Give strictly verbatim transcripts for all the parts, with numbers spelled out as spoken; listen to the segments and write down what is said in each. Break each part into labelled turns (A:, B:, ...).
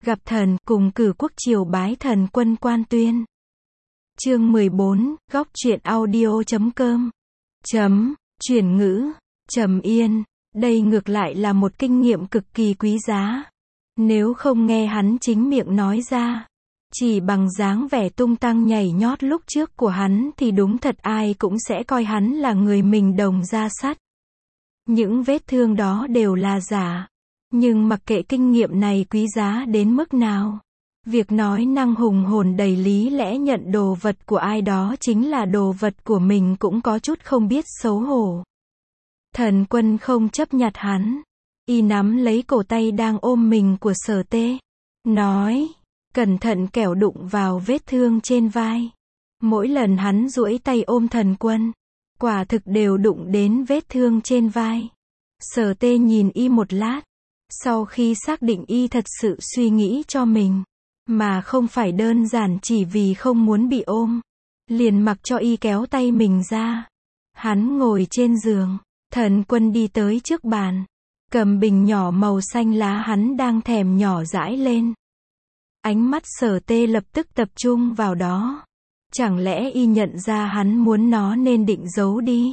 A: gặp thần, cùng cử quốc triều bái thần quân quan tuyên. Chương mười bốn, góc truyện audio chấm com. Chấm, chuyển ngữ, Trầm Yên, đây ngược lại là một kinh nghiệm cực kỳ quý giá. Nếu không nghe hắn chính miệng nói ra, chỉ bằng dáng vẻ tung tăng nhảy nhót lúc trước của hắn thì đúng thật ai cũng sẽ coi hắn là người mình đồng da sắt. Những vết thương đó đều là giả. Nhưng mặc kệ kinh nghiệm này quý giá đến mức nào, việc nói năng hùng hồn đầy lý lẽ nhận đồ vật của ai đó chính là đồ vật của mình cũng có chút không biết xấu hổ. Thần quân không chấp nhặt hắn, y nắm lấy cổ tay đang ôm mình của Sở Tê, nói, cẩn thận kẻo đụng vào vết thương trên vai. Mỗi lần hắn duỗi tay ôm thần quân, quả thực đều đụng đến vết thương trên vai. Sở Tê nhìn y một lát, sau khi xác định y thật sự suy nghĩ cho mình, mà không phải đơn giản chỉ vì không muốn bị ôm, liền mặc cho y kéo tay mình ra. Hắn ngồi trên giường, thần quân đi tới trước bàn, cầm bình nhỏ màu xanh lá hắn đang thèm nhỏ dãi lên. Ánh mắt Sở Tê lập tức tập trung vào đó. Chẳng lẽ y nhận ra hắn muốn nó nên định giấu đi?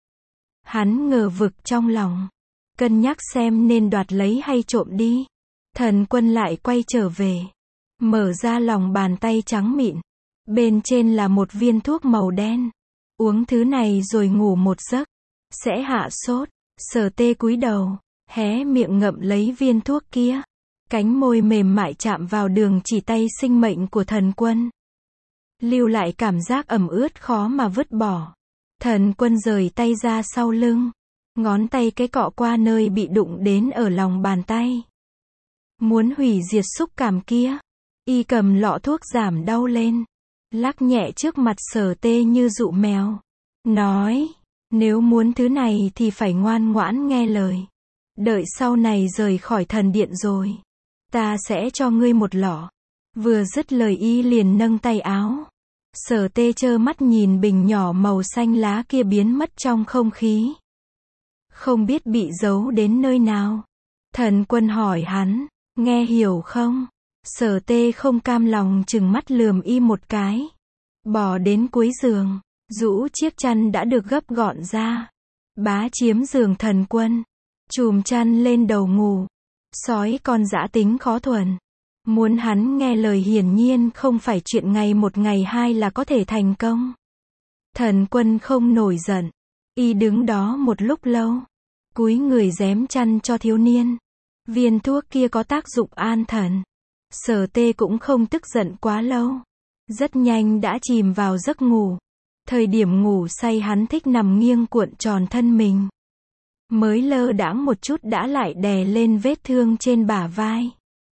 A: Hắn ngờ vực trong lòng, cân nhắc xem nên đoạt lấy hay trộm đi. Thần quân lại quay trở về, mở ra lòng bàn tay trắng mịn, bên trên là một viên thuốc màu đen. Uống thứ này rồi ngủ một giấc, sẽ hạ sốt. Sở Tê cúi đầu, hé miệng ngậm lấy viên thuốc kia. Cánh môi mềm mại chạm vào đường chỉ tay sinh mệnh của thần quân, lưu lại cảm giác ẩm ướt khó mà vứt bỏ. Thần quân rời tay ra sau lưng, ngón tay cái cọ qua nơi bị đụng đến ở lòng bàn tay. Muốn hủy diệt xúc cảm kia, y cầm lọ thuốc giảm đau lên, lắc nhẹ trước mặt Sở Tê như dụ mèo, nói, nếu muốn thứ này thì phải ngoan ngoãn nghe lời. Đợi sau này rời khỏi thần điện rồi, ta sẽ cho ngươi một lọ. Vừa dứt lời y liền nâng tay áo. Sở Tê trơ mắt nhìn bình nhỏ màu xanh lá kia biến mất trong không khí. Không biết bị giấu đến nơi nào. Thần quân hỏi hắn, nghe hiểu không? Sở Tê không cam lòng chừng mắt lườm y một cái. Bò đến cuối giường, rũ chiếc chăn đã được gấp gọn ra, bá chiếm giường thần quân, chùm chăn lên đầu ngủ. Sói con dã tính khó thuần, muốn hắn nghe lời hiển nhiên không phải chuyện ngày một ngày hai là có thể thành công. Thần quân không nổi giận, y đứng đó một lúc lâu, cúi người rém chăn cho thiếu niên. Viên thuốc kia có tác dụng an thần. Sở Tê cũng không tức giận quá lâu, rất nhanh đã chìm vào giấc ngủ. Thời điểm ngủ say hắn thích nằm nghiêng cuộn tròn thân mình, mới lơ đãng một chút đã lại đè lên vết thương trên bả vai.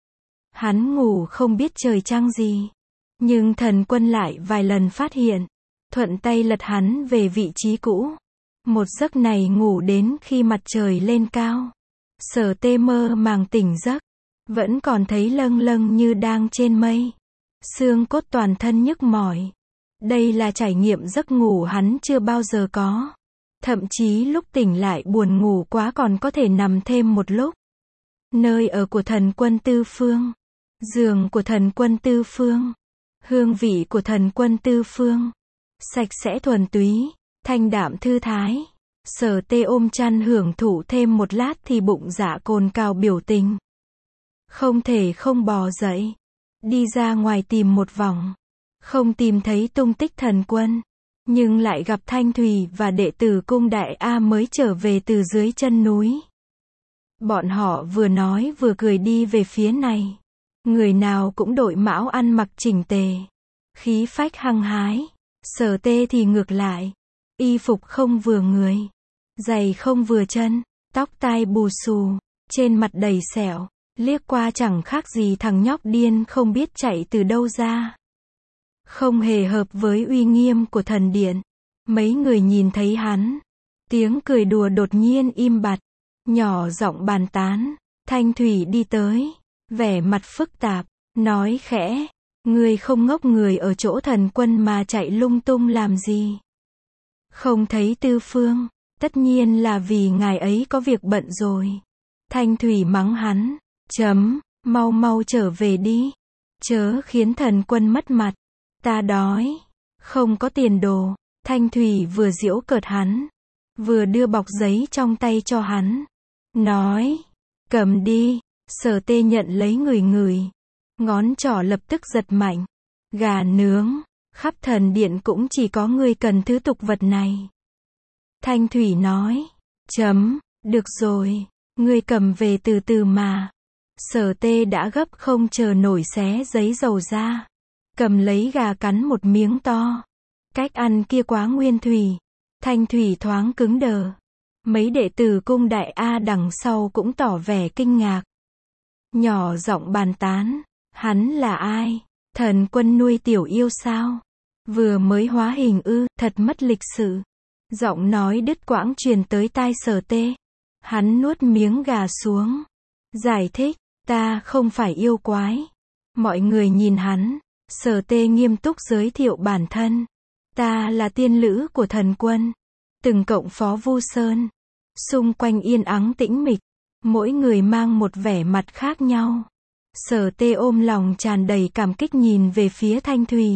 A: Hắn ngủ không biết trời trăng gì, nhưng thần quân lại vài lần phát hiện, thuận tay lật hắn về vị trí cũ. Một giấc này ngủ đến khi mặt trời lên cao. Sở Tê mơ màng tỉnh giấc, vẫn còn thấy lâng lâng như đang trên mây. Xương cốt toàn thân nhức mỏi. Đây là trải nghiệm giấc ngủ hắn chưa bao giờ có. Thậm chí lúc tỉnh lại buồn ngủ quá còn có thể nằm thêm một lúc. Nơi ở của thần quân Tư Phương, giường của thần quân Tư Phương, hương vị của thần quân Tư Phương, sạch sẽ thuần túy, thanh đạm thư thái. Sở Tê ôm chăn hưởng thụ thêm một lát thì bụng dạ cồn cào biểu tình. Không thể không bò dậy, đi ra ngoài tìm một vòng, không tìm thấy tung tích thần quân. Nhưng lại gặp Thanh Thủy và đệ tử cung đại A mới trở về từ dưới chân núi. Bọn họ vừa nói vừa cười đi về phía này. Người nào cũng đội mão ăn mặc chỉnh tề, khí phách hăng hái. Sở Tê thì ngược lại, y phục không vừa người, giày không vừa chân, tóc tai bù xù, trên mặt đầy sẹo, liếc qua chẳng khác gì thằng nhóc điên không biết chạy từ đâu ra. Không hề hợp với uy nghiêm của thần điện. Mấy người nhìn thấy hắn, tiếng cười đùa đột nhiên im bặt, nhỏ giọng bàn tán. Thanh Thủy đi tới, vẻ mặt phức tạp, nói khẽ, ngươi không ngốc người ở chỗ thần quân mà chạy lung tung làm gì? Không thấy Tư Phương, tất nhiên là vì ngài ấy có việc bận rồi. Thanh Thủy mắng hắn, chấm, Mau mau trở về đi. Chớ khiến thần quân mất mặt. Ta đói. Không có tiền đồ. Thanh Thủy vừa giễu cợt hắn, vừa đưa bọc giấy trong tay cho hắn. Nói. Cầm đi. Sở Tê nhận lấy ngửi ngửi. Ngón trỏ lập tức giật mạnh. Gà nướng. Khắp thần điện cũng chỉ có ngươi cần thứ tục vật này. Thanh Thủy nói. Chấm. Được rồi. Ngươi cầm về từ từ mà. Sở Tê đã gấp không chờ nổi xé giấy dầu ra. Cầm lấy gà cắn một miếng to. Cách ăn kia quá nguyên thủy. Thanh Thủy thoáng cứng đờ. Mấy đệ tử cung đại A đằng sau cũng tỏ vẻ kinh ngạc. Nhỏ giọng bàn tán. Hắn là ai? Thần quân nuôi tiểu yêu sao? Vừa mới hóa hình ư, thật mất lịch sự. Giọng nói đứt quãng truyền tới tai Sở Tê. Hắn nuốt miếng gà xuống. Giải thích, ta không phải yêu quái. Mọi người nhìn hắn. Sở Tê nghiêm túc giới thiệu bản thân. Ta là tiên lữ của thần quân. Từng cộng phó Vu Sơn. Xung quanh yên ắng tĩnh mịch. Mỗi người mang một vẻ mặt khác nhau. Sở Tê ôm lòng tràn đầy cảm kích nhìn về phía Thanh Thủy.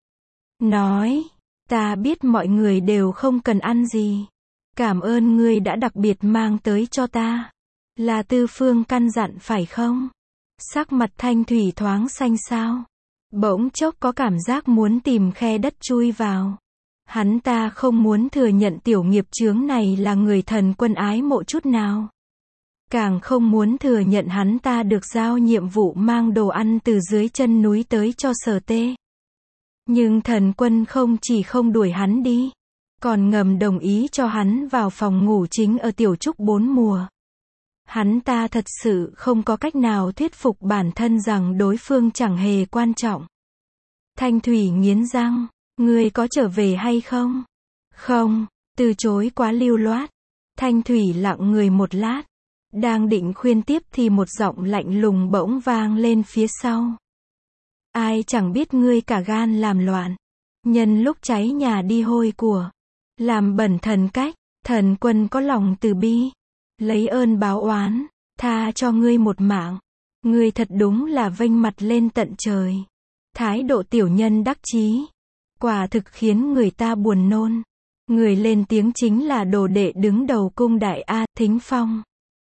A: Nói, ta biết mọi người đều không cần ăn gì. Cảm ơn ngươi đã đặc biệt mang tới cho ta. Là Tư Phương căn dặn phải không? Sắc mặt Thanh Thủy thoáng xanh xao. Bỗng chốc có cảm giác muốn tìm khe đất chui vào. Hắn ta không muốn thừa nhận tiểu nghiệp chướng này là người thần quân ái mộ chút nào. Càng không muốn thừa nhận hắn ta được giao nhiệm vụ mang đồ ăn từ dưới chân núi tới cho Sở Tê. Nhưng thần quân không chỉ không đuổi hắn đi, còn ngầm đồng ý cho hắn vào phòng ngủ chính ở tiểu trúc bốn mùa. Hắn ta thật sự không có cách nào thuyết phục bản thân rằng đối phương chẳng hề quan trọng. Thanh Thủy nghiến răng, ngươi có trở về hay không? Không, từ chối quá lưu loát. Thanh Thủy lặng người một lát. Đang định khuyên tiếp thì một giọng lạnh lùng bỗng vang lên phía sau. Ai chẳng biết ngươi cả gan làm loạn. Nhân lúc cháy nhà đi hôi của. Làm bẩn thần cách. Thần quân có lòng từ bi. Lấy ơn báo oán. Tha cho ngươi một mạng. Ngươi thật đúng là vênh mặt lên tận trời. Thái độ tiểu nhân đắc chí. Quả thực khiến người ta buồn nôn. Người lên tiếng chính là đồ đệ đứng đầu cung đại A, Thính Phong.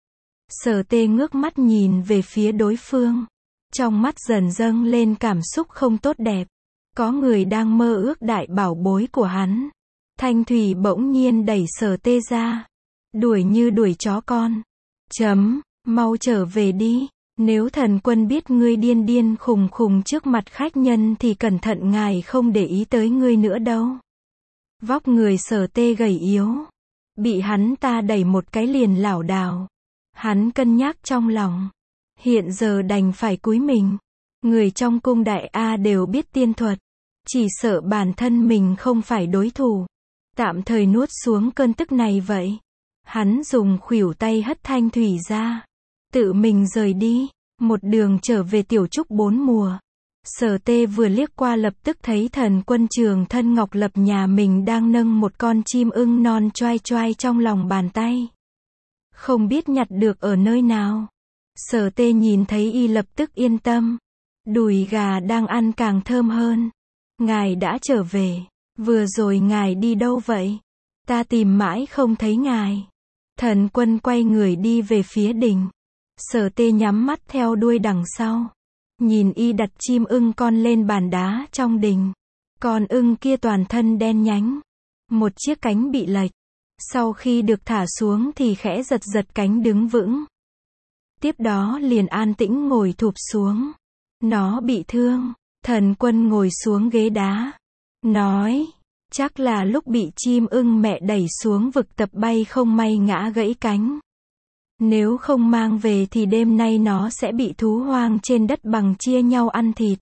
A: Sở Tê ngước mắt nhìn về phía đối phương. Trong mắt dần dâng lên cảm xúc không tốt đẹp. Có người đang mơ ước đại bảo bối của hắn. Thanh Thủy bỗng nhiên đẩy Sở Tê ra. Đuổi như đuổi chó con. Chấm, mau trở về đi. Nếu thần quân biết ngươi điên điên khùng khùng trước mặt khách nhân thì cẩn thận ngài không để ý tới ngươi nữa đâu. Vóc người Sở Tê gầy yếu. Bị hắn ta đẩy một cái liền lảo đảo. Hắn cân nhắc trong lòng. Hiện giờ đành phải cúi mình. Người trong cung đại A đều biết tiên thuật. Chỉ sợ bản thân mình không phải đối thủ. Tạm thời nuốt xuống cơn tức này vậy. Hắn dùng khuỷu tay hất Thanh Thủy ra. Tự mình rời đi. Một đường trở về tiểu trúc bốn mùa. Sở Tê vừa liếc qua lập tức thấy thần quân Trường Thân Ngọc Lập nhà mình đang nâng một con chim ưng non choai choai trong lòng bàn tay. Không biết nhặt được ở nơi nào. Sở Tê nhìn thấy y lập tức yên tâm. Đùi gà đang ăn càng thơm hơn. Ngài đã trở về. Vừa rồi ngài đi đâu vậy? Ta tìm mãi không thấy ngài. Thần quân quay người đi về phía đình. Sở Tê nhắm mắt theo đuôi đằng sau. Nhìn y đặt chim ưng con lên bàn đá trong đình. Con ưng kia toàn thân đen nhánh. Một chiếc cánh bị lệch. Sau khi được thả xuống thì khẽ giật giật cánh đứng vững. Tiếp đó liền an tĩnh ngồi thụp xuống. Nó bị thương. Thần quân ngồi xuống ghế đá. Nói. Chắc là lúc bị chim ưng mẹ đẩy xuống vực tập bay không may ngã gãy cánh. Nếu không mang về thì đêm nay nó sẽ bị thú hoang trên đất bằng chia nhau ăn thịt.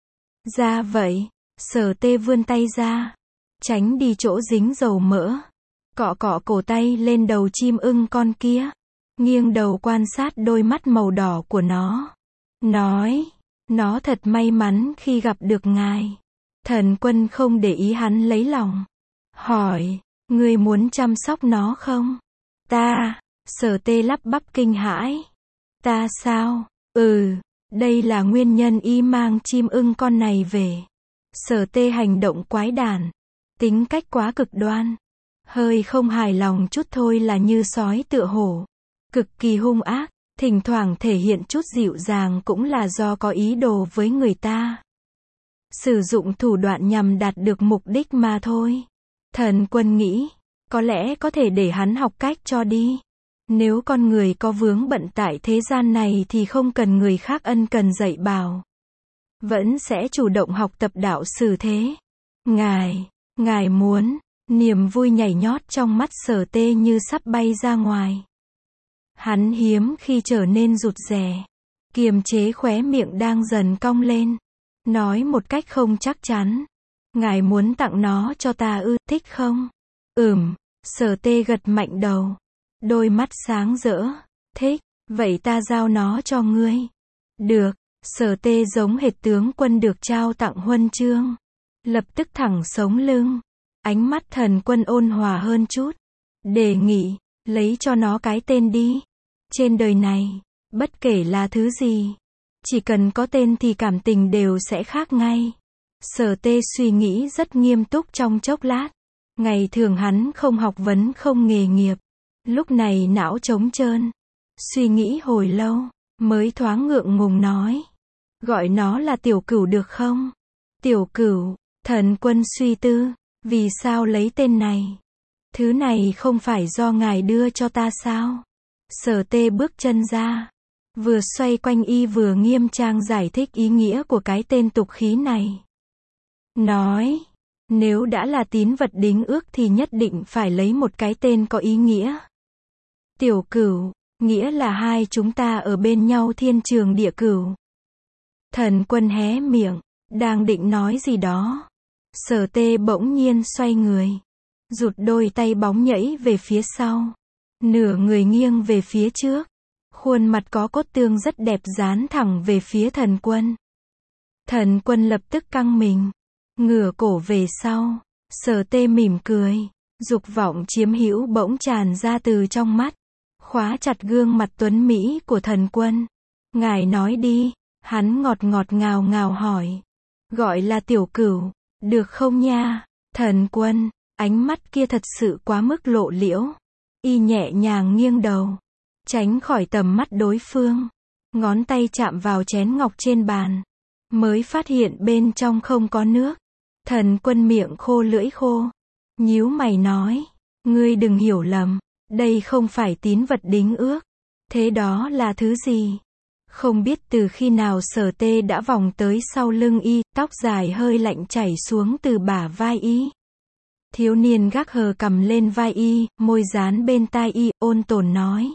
A: Ra vậy. Sở Tê vươn tay ra. Tránh đi chỗ dính dầu mỡ. Cọ cọ cổ tay lên đầu chim ưng con kia. Nghiêng đầu quan sát đôi mắt màu đỏ của nó. Nói. Nó thật may mắn khi gặp được ngài. Thần quân không để ý hắn lấy lòng. Hỏi. Ngươi muốn chăm sóc nó không? Ta. Sở Tê lắp bắp kinh hãi. Ta sao? Ừ. Đây là nguyên nhân y mang chim ưng con này về. Sở tê hành động quái đản, tính cách quá cực đoan, hơi không hài lòng chút thôi là như sói tựa hổ, cực kỳ hung ác, thỉnh thoảng thể hiện chút dịu dàng cũng là do có ý đồ với người ta. Sử dụng thủ đoạn nhằm đạt được mục đích mà thôi. Thần Quân nghĩ, có lẽ có thể để hắn học cách cho đi. Nếu con người có vướng bận tại thế gian này thì không cần người khác ân cần dạy bảo, vẫn sẽ chủ động học tập đạo xử thế. Ngài, ngài muốn, niềm vui nhảy nhót trong mắt Sở tê như sắp bay ra ngoài. Hắn hiếm khi trở nên rụt rè, kiềm chế khóe miệng đang dần cong lên, nói một cách không chắc chắn. Ngài muốn tặng nó cho ta ư, thích không? Ừm, Sở tê gật mạnh đầu, đôi mắt sáng rỡ, thích, vậy ta giao nó cho ngươi. Được, Sở tê giống hệt tướng quân được trao tặng huân chương, lập tức thẳng sống lưng. Ánh mắt Thần Quân ôn hòa hơn chút, đề nghị, lấy cho nó cái tên đi. Trên đời này, bất kể là thứ gì, chỉ cần có tên thì cảm tình đều sẽ khác ngay. Sở tê suy nghĩ rất nghiêm túc trong chốc lát. Ngày thường hắn không học vấn không nghề nghiệp, lúc này não trống trơn, suy nghĩ hồi lâu, mới thoáng ngượng ngùng nói, gọi nó là Tiểu Cửu được không? Tiểu Cửu, Thần Quân suy tư, vì sao lấy tên này? Thứ này không phải do ngài đưa cho ta sao? Sở tê bước chân ra, vừa xoay quanh y vừa nghiêm trang giải thích ý nghĩa của cái tên tục khí này. Nói, nếu đã là tín vật đính ước thì nhất định phải lấy một cái tên có ý nghĩa. Tiểu Cửu, nghĩa là hai chúng ta ở bên nhau thiên trường địa cửu. Thần Quân hé miệng, đang định nói gì đó. Sở tê bỗng nhiên xoay người, rụt đôi tay bóng nhảy về phía sau, nửa người nghiêng về phía trước, khuôn mặt có cốt tương rất đẹp dán thẳng về phía Thần Quân. Thần Quân lập tức căng mình, ngửa cổ về sau. Sở tê mỉm cười, dục vọng chiếm hữu bỗng tràn ra từ trong mắt, khóa chặt gương mặt tuấn mỹ của Thần Quân. Ngài nói đi, hắn ngọt ngọt ngào ngào hỏi. Gọi là Tiểu Cửu, được không nha? Thần Quân, ánh mắt kia thật sự quá mức lộ liễu. Y nhẹ nhàng nghiêng đầu, tránh khỏi tầm mắt đối phương. Ngón tay chạm vào chén ngọc trên bàn, mới phát hiện bên trong không có nước. Thần Quân miệng khô lưỡi khô, nhíu mày nói, ngươi đừng hiểu lầm, đây không phải tín vật đính ước. Thế đó là thứ gì? Không biết từ khi nào Sở tê đã vòng tới sau lưng y, tóc dài hơi lạnh chảy xuống từ bả vai y. Thiếu niên gác hờ cầm lên vai y, môi dán bên tai y, ôn tồn nói.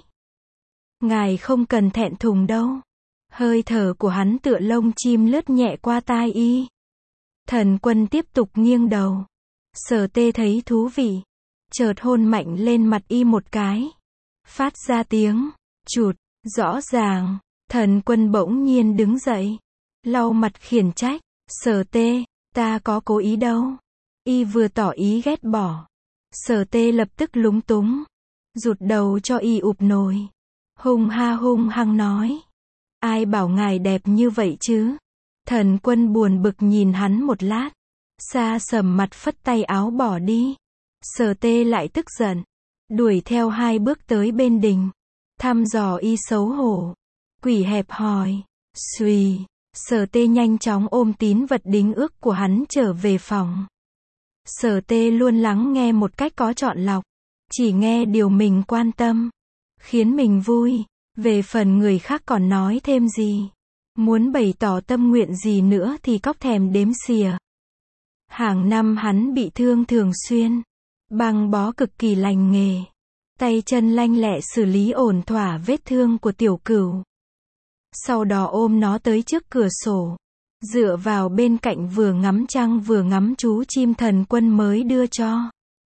A: Ngài không cần thẹn thùng đâu. Hơi thở của hắn tựa lông chim lướt nhẹ qua tai y. Thần Quân tiếp tục nghiêng đầu. Sở tê thấy thú vị, chợt hôn mạnh lên mặt y một cái, phát ra tiếng chụt, rõ ràng. Thần Quân bỗng nhiên đứng dậy, lau mặt khiển trách. Sở tê, ta có cố ý đâu. Y vừa tỏ ý ghét bỏ. Sở tê lập tức lúng túng, rụt đầu cho y ụp nồi, hung ha hung hăng nói. Ai bảo ngài đẹp như vậy chứ? Thần Quân buồn bực nhìn hắn một lát, xa sầm mặt phất tay áo bỏ đi. Sở tê lại tức giận, đuổi theo hai bước tới bên đình, thăm dò y xấu hổ, quỷ hẹp hòi. Xùy, Sở tê nhanh chóng ôm tín vật đính ước của hắn trở về phòng. Sở tê luôn lắng nghe một cách có chọn lọc, chỉ nghe điều mình quan tâm, khiến mình vui. Về phần người khác còn nói thêm gì, muốn bày tỏ tâm nguyện gì nữa thì cóc thèm đếm xỉa. Hàng năm hắn bị thương thường xuyên, băng bó cực kỳ lành nghề, tay chân lanh lẹ xử lý ổn thỏa vết thương của Tiểu Cửu. Sau đó ôm nó tới trước cửa sổ, dựa vào bên cạnh vừa ngắm trăng vừa ngắm chú chim Thần Quân mới đưa cho.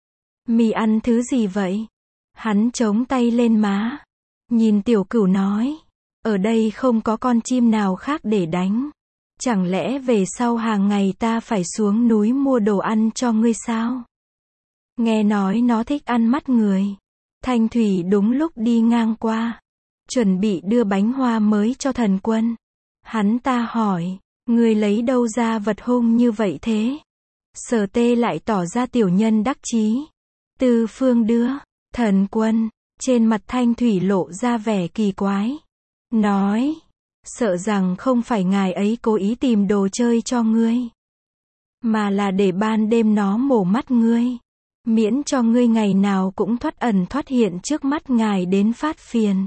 A: Mì ăn thứ gì vậy? Hắn chống tay lên má, nhìn Tiểu Cửu nói, ở đây không có con chim nào khác để đánh. Chẳng lẽ về sau hàng ngày ta phải xuống núi mua đồ ăn cho ngươi sao? Nghe nói nó thích ăn mắt người. Thanh Thủy đúng lúc đi ngang qua, chuẩn bị đưa bánh hoa mới cho Thần Quân. Hắn ta hỏi, ngươi lấy đâu ra vật hung như vậy thế? Sở Tê lại tỏ ra tiểu nhân đắc chí. Tư Phương đưa. Thần Quân. Trên mặt Thanh Thủy lộ ra vẻ kỳ quái. Nói, sợ rằng không phải ngài ấy cố ý tìm đồ chơi cho ngươi, mà là để ban đêm nó mổ mắt ngươi, miễn cho ngươi ngày nào cũng thoát ẩn thoát hiện trước mắt ngài đến phát phiền.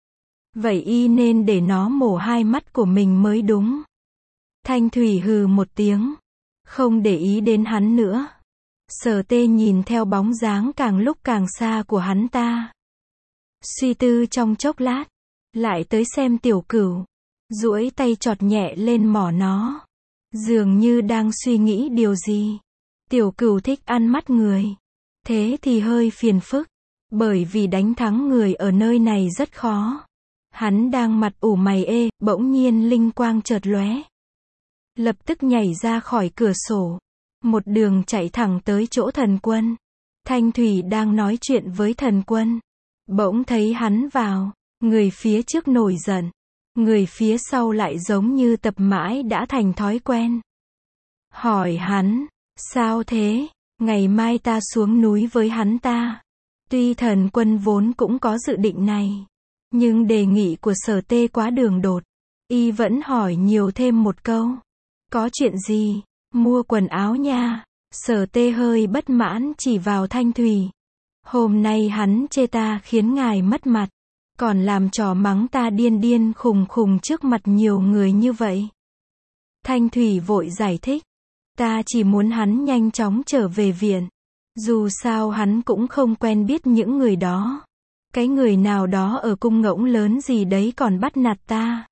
A: Vậy y nên để nó mổ hai mắt của mình mới đúng. Thanh Thủy hừ một tiếng, không để ý đến hắn nữa. Sở Tê nhìn theo bóng dáng càng lúc càng xa của hắn ta. Suy tư trong chốc lát, lại tới xem Tiểu Cửu, duỗi tay chọt nhẹ lên mỏ nó, dường như đang suy nghĩ điều gì. Tiểu Cửu thích ăn mắt người, thế thì hơi phiền phức, bởi vì đánh thắng người ở nơi này rất khó. Hắn đang mặt ủ mày ê, bỗng nhiên linh quang chợt lóe, lập tức nhảy ra khỏi cửa sổ, một đường chạy thẳng tới chỗ Thần Quân. Thanh Thủy đang nói chuyện với Thần Quân, bỗng thấy hắn vào, người phía trước nổi giận, người phía sau lại giống như tập mãi đã thành thói quen. Hỏi hắn, sao thế, ngày mai ta xuống núi với hắn ta. Tuy Thần Quân vốn cũng có dự định này, nhưng đề nghị của Sở Tê quá đường đột, y vẫn hỏi nhiều thêm một câu. Có chuyện gì? Mua quần áo nha. Sở Tê hơi bất mãn chỉ vào Thanh Thủy. Hôm nay hắn chê ta khiến ngài mất mặt, còn làm trò mắng ta điên điên khùng khùng trước mặt nhiều người như vậy. Thanh Thủy vội giải thích, ta chỉ muốn hắn nhanh chóng trở về viện. Dù sao hắn cũng không quen biết những người đó. Cái người nào đó ở cung ngỗng lớn gì đấy còn bắt nạt ta.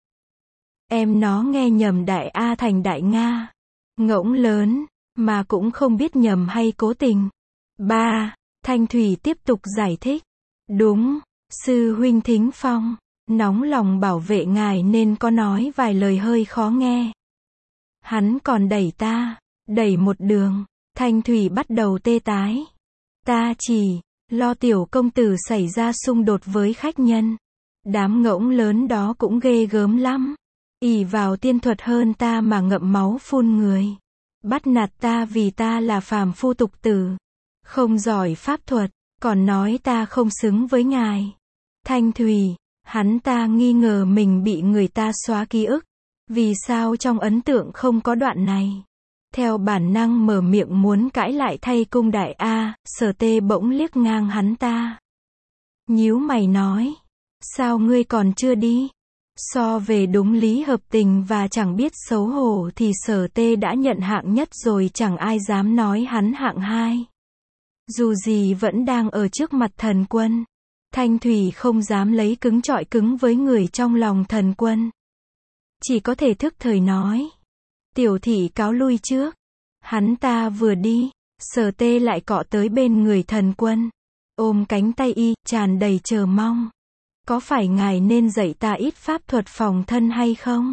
A: Em nó nghe nhầm Đại A thành Đại Nga. Ngỗng lớn, mà cũng không biết nhầm hay cố tình. Ba, Thanh Thủy tiếp tục giải thích. Đúng, sư huynh Thính Phong, nóng lòng bảo vệ ngài nên có nói vài lời hơi khó nghe. Hắn còn đẩy ta, đẩy một đường. Thanh Thủy bắt đầu tê tái. Ta chỉ lo tiểu công tử xảy ra xung đột với khách nhân. Đám ngỗng lớn đó cũng ghê gớm lắm. Ỷ vào tiên thuật hơn ta mà ngậm máu phun người. Bắt nạt ta vì ta là phàm phu tục tử, không giỏi pháp thuật, còn nói ta không xứng với ngài. Thanh Thủy, hắn ta nghi ngờ mình bị người ta xóa ký ức. Vì sao trong ấn tượng không có đoạn này? Theo bản năng mở miệng muốn cãi lại thay cung Đại A, Sở Tê bỗng liếc ngang hắn ta. Nhíu mày nói, sao ngươi còn chưa đi? So về đúng lý hợp tình và chẳng biết xấu hổ thì Sở Tê đã nhận hạng nhất rồi, chẳng ai dám nói hắn hạng hai. Dù gì vẫn đang ở trước mặt Thần Quân. Thanh Thủy không dám lấy cứng chọi cứng với người trong lòng Thần Quân. Chỉ có thể thức thời nói. Tiểu thị cáo lui trước. Hắn ta vừa đi, Sở Tê lại cọ tới bên người Thần Quân, ôm cánh tay y, tràn đầy chờ mong. Có phải ngài nên dạy ta ít pháp thuật phòng thân hay không?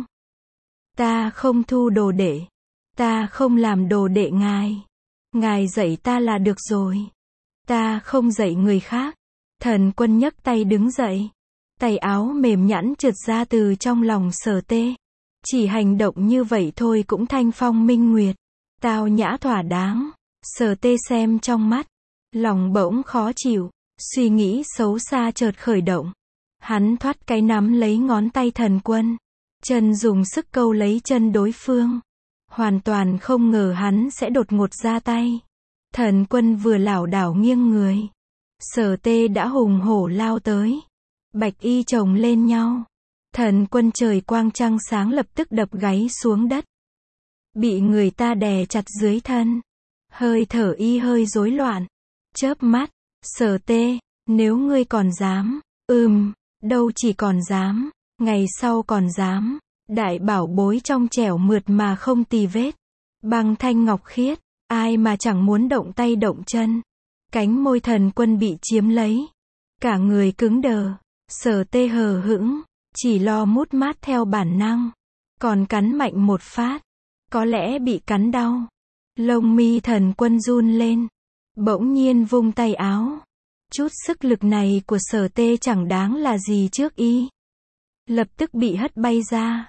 A: Ta không thu đồ đệ. Ta không làm đồ đệ ngài. Ngài dạy ta là được rồi. Ta không dạy người khác. Thần Quân nhấc tay đứng dậy. Tay áo mềm nhẵn trượt ra từ trong lòng Sở Tê. Chỉ hành động như vậy thôi cũng thanh phong minh nguyệt. Tao nhã thỏa đáng. Sở Tê xem trong mắt, lòng bỗng khó chịu. Suy nghĩ xấu xa chợt khởi động. Hắn thoát cái nắm lấy ngón tay Thần Quân, chân dùng sức câu lấy chân đối phương. Hoàn toàn không ngờ hắn sẽ đột ngột ra tay. Thần Quân vừa lảo đảo nghiêng người, Sở Tê đã hùng hổ lao tới. Bạch y chồng lên nhau. Thần Quân trời quang trăng sáng lập tức đập gáy xuống đất. Bị người ta đè chặt dưới thân. Hơi thở y hơi rối loạn. Chớp mắt, Sở Tê, nếu ngươi còn dám, ừm, đâu chỉ còn dám, ngày sau còn dám. Đại bảo bối trong trẻo mượt mà không tì vết. Băng thanh ngọc khiết, ai mà chẳng muốn động tay động chân. Cánh môi Thần Quân bị chiếm lấy. Cả người cứng đờ. Sở Tê hờ hững, chỉ lo mút mát theo bản năng. Còn cắn mạnh một phát, có lẽ bị cắn đau. Lông mi Thần Quân run lên, bỗng nhiên vung tay áo. Chút sức lực này của Sở Tê chẳng đáng là gì trước y. Lập tức bị hất bay ra.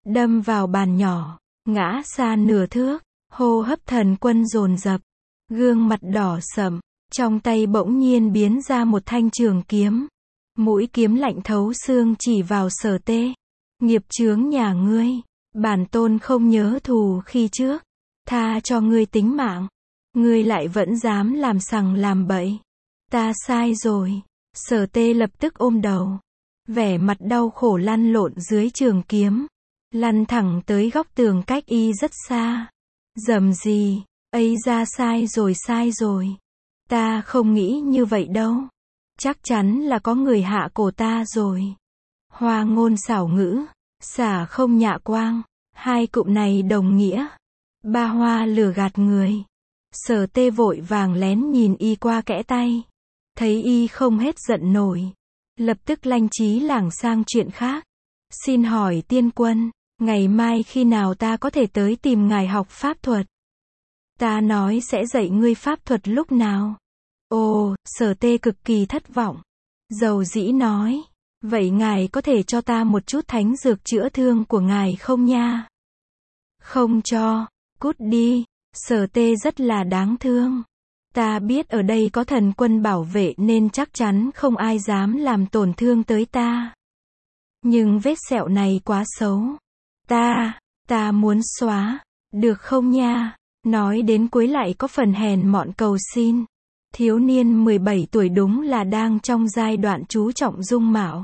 A: đâm vào bàn nhỏ, ngã xa nửa thước, hô hấp Thần Quân dồn dập, gương mặt đỏ sậm, trong tay bỗng nhiên biến ra một thanh trường kiếm. Mũi kiếm lạnh thấu xương chỉ vào Sở Tê. Nghiệp chướng nhà ngươi, bản tôn không nhớ thù khi trước, tha cho ngươi tính mạng, ngươi lại vẫn dám làm sằng làm bậy. Ta sai rồi. Sở Tê lập tức ôm đầu, vẻ mặt đau khổ lăn lộn dưới trường kiếm, lăn thẳng tới góc tường cách y rất xa. Dầm gì, ấy ra sai rồi sai rồi. Ta không nghĩ như vậy đâu. Chắc chắn là có người hạ cổ ta rồi. Hoa ngôn xảo ngữ, xả không nhạ quang, hai cụm này đồng nghĩa. Ba hoa lừa gạt người. Sở Tê vội vàng lén nhìn y qua kẽ tay. Thấy y không hết giận nổi, lập tức lanh trí lảng sang chuyện khác. Xin hỏi tiên quân, ngày mai khi nào ta có thể tới tìm ngài học pháp thuật? Ta nói sẽ dạy ngươi pháp thuật lúc nào? Ồ, Sở Tê cực kỳ thất vọng. Dầu dĩ nói, vậy ngài có thể cho ta một chút thánh dược chữa thương của ngài không nha? Không cho, cút đi. Sở Tê rất là đáng thương. Ta biết ở đây có Thần Quân bảo vệ nên chắc chắn không ai dám làm tổn thương tới ta. Nhưng vết sẹo này quá xấu. Ta, ta muốn xóa. Được không nha? Nói đến cuối lại có phần hèn mọn cầu xin. Thiếu niên mười bảy tuổi đúng là đang trong giai đoạn chú trọng dung mạo.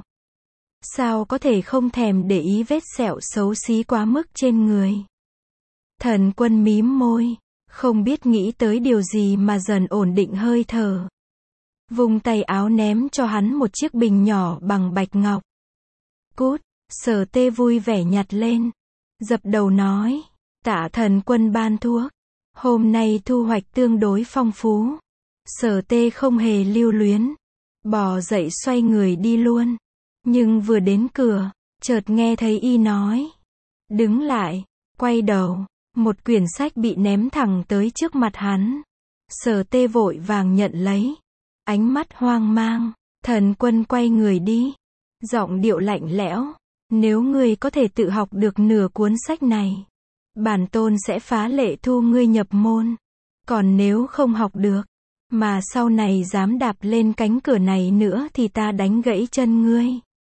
A: Sao có thể không thèm để ý vết sẹo xấu xí quá mức trên người? Thần Quân mím môi, không biết nghĩ tới điều gì mà dần ổn định hơi thở. Vung tay áo ném cho hắn một chiếc bình nhỏ bằng bạch ngọc. Cút. Sở Tê vui vẻ nhặt lên, dập đầu nói, tạ Thần Quân ban thuốc. Hôm nay thu hoạch tương đối phong phú. Sở Tê không hề lưu luyến, bò dậy xoay người đi luôn. Nhưng vừa đến cửa, chợt nghe thấy y nói, đứng lại. Quay đầu, một quyển sách bị ném thẳng tới trước mặt hắn. Sở Tê vội vàng nhận lấy, ánh mắt hoang mang. Thần Quân quay người đi, giọng điệu lạnh lẽo, nếu ngươi có thể tự học được nửa cuốn sách này, bản tôn sẽ phá lệ thu ngươi nhập môn. Còn nếu không học được, mà sau này dám đạp lên cánh cửa này nữa thì ta đánh gãy chân ngươi.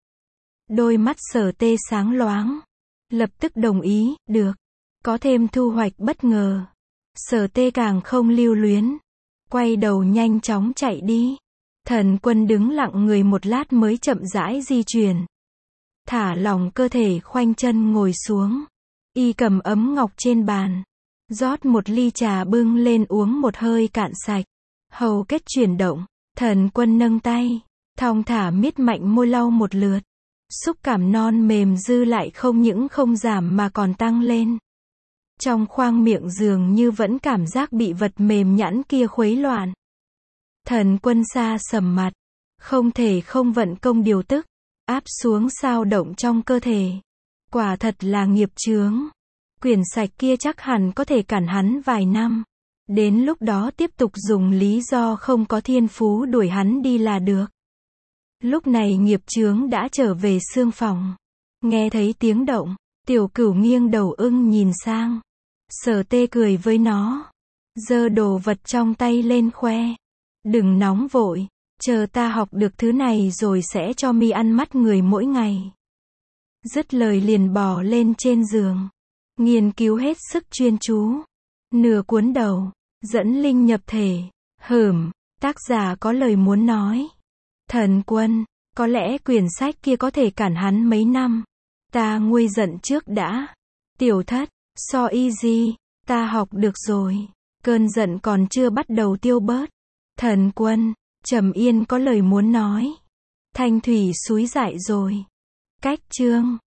A: Đôi mắt Sở Tê sáng loáng, lập tức đồng ý, được. Có thêm thu hoạch bất ngờ. Sở Tê càng không lưu luyến, quay đầu nhanh chóng chạy đi. Thần Quân đứng lặng người một lát mới chậm rãi di chuyển, thả lỏng cơ thể khoanh chân ngồi xuống. Y cầm ấm ngọc trên bàn, rót một ly trà bưng lên uống một hơi cạn sạch. Hầu kết chuyển động, Thần Quân nâng tay, thong thả miết mạnh môi lau một lượt. Xúc cảm non mềm dư lại không những không giảm mà còn tăng lên. Trong khoang miệng dường như vẫn cảm giác bị vật mềm nhẵn kia khuấy loạn. Thần Quân xa sầm mặt, không thể không vận công điều tức, áp xuống sao động trong cơ thể. Quả thật là nghiệp chướng. Quyển sạch kia chắc hẳn có thể cản hắn vài năm. Đến lúc đó tiếp tục dùng lý do không có thiên phú đuổi hắn đi là được. Lúc này nghiệp chướng đã trở về xương phòng. Nghe thấy tiếng động, Tiểu Cửu nghiêng đầu ưng nhìn sang. Sở Tê cười với nó, giơ đồ vật trong tay lên khoe. Đừng nóng vội, chờ ta học được thứ này rồi sẽ cho mi ăn mắt người mỗi ngày. Dứt lời liền bò lên trên giường, nghiên cứu hết sức chuyên chú. Nửa cuốn đầu, dẫn linh nhập thể. Hửm, tác giả có lời muốn nói. Thần Quân, có lẽ quyển sách kia có thể cản hắn mấy năm. Ta nguôi giận trước đã. Tiểu Thất, so easy, ta học được rồi. Cơn giận còn chưa bắt đầu tiêu bớt. Thần Quân, Trầm Yên có lời muốn nói. Thanh thủy xúi dại rồi. Cách chương